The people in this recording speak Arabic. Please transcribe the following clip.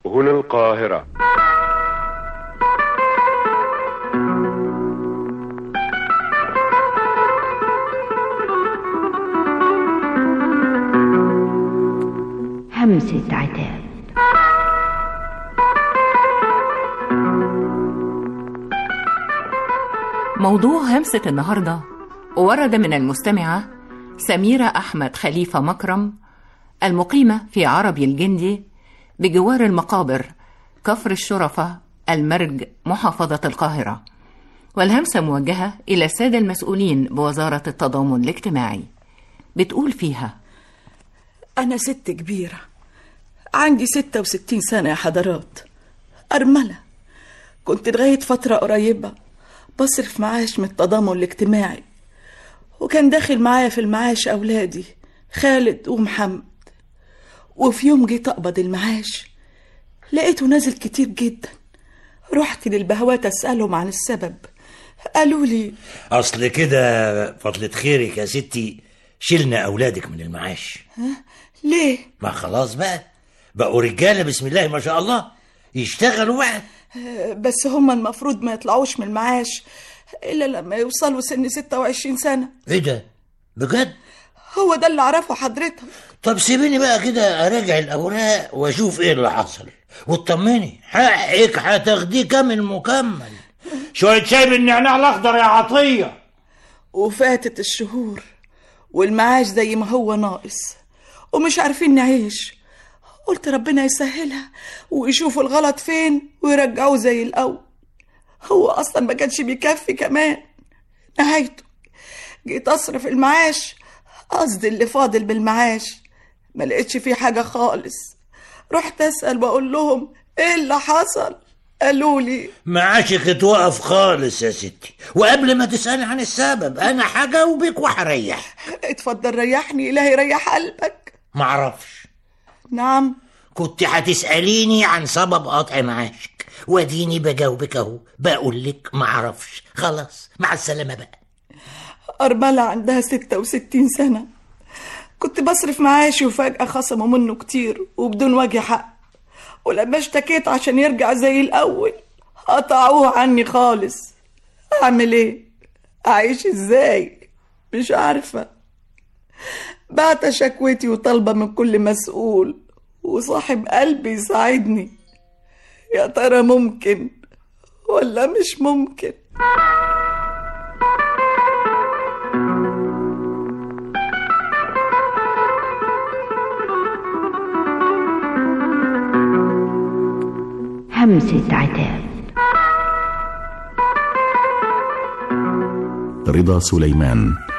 هنا القاهرة. همسة عتاب. موضوع همسة النهاردة ورد من المستمعة سميرة أحمد خليفة مكرم، المقيمة في عربي الجندي بجوار المقابر، كفر الشرفة، المرج، محافظة القاهرة. والهمسة موجهة إلى السادة المسؤولين بوزارة التضامن الاجتماعي. بتقول فيها: أنا ست كبيرة، عندي 66 سنة يا حضرات، أرملة. كنت لغاية فترة قريبة بصرف معاش من التضامن الاجتماعي، وكان داخل معايا في المعاش أولادي خالد ومحمد. وفي يوم جيت أقبض المعاش لقيته نازل كتير جدا. رحت للبهوات أسألهم عن السبب، قالوا لي: أصل كده فضلة خيرك يا ستي، شلنا أولادك من المعاش. ليه؟ ما خلاص بقوا رجالة بسم الله ما شاء الله، يشتغلوا بقى. بس هما المفروض ما يطلعوش من المعاش إلا لما يوصلوا سن 26 سنة. إيه ده؟ بجد؟ هو ده اللي أعرفه حضرتك. طب سيبيني بقى كده أراجع الأوراق وأشوف إيه اللي حصل، وتطمني حقك هتاخديه كامل مكمل. شوية شاي بالنعناع الأخضر يا عطية. وفاتت الشهور والمعاش زي ما هو ناقص، ومش عارفين نعيش. قلت ربنا يسهلها ويشوفوا الغلط فين ويرجعوه زي الأول. هو أصلا ما كانش بيكفي كمان. نهايته جيت أصرف المعاش، قصدي اللي فاضل بالمعاش، ما لقيتش فيه حاجة خالص. رحت أسأل وأقول لهم إيه اللي حصل. قالوا لي: معاشك اتوقف خالص يا ستي، وقبل ما تسألي عن السبب أنا هجاوبك وهريح. اتفضل ريحني، إلهي ريح قلبك. معرفش. نعم؟ كنت هتسأليني عن سبب قطع معاشك، واديني بجاوبك اهو، بقولك معرفش. خلاص مع السلامة بقى. أرملة عندها 66 سنة، كنت بصرف معاشي وفجأة خصموا منه كتير وبدون وجه حق، ولما اشتكيت عشان يرجع زي الأول قطعوه عني خالص. أعمل إيه؟ أعيش إزاي؟ مش عارفة. بعت شكوتي وطالبة من كل مسؤول وصاحب قلبي يساعدني. يا ترى ممكن ولا مش ممكن؟ همسة عتاب. رضا سليمان.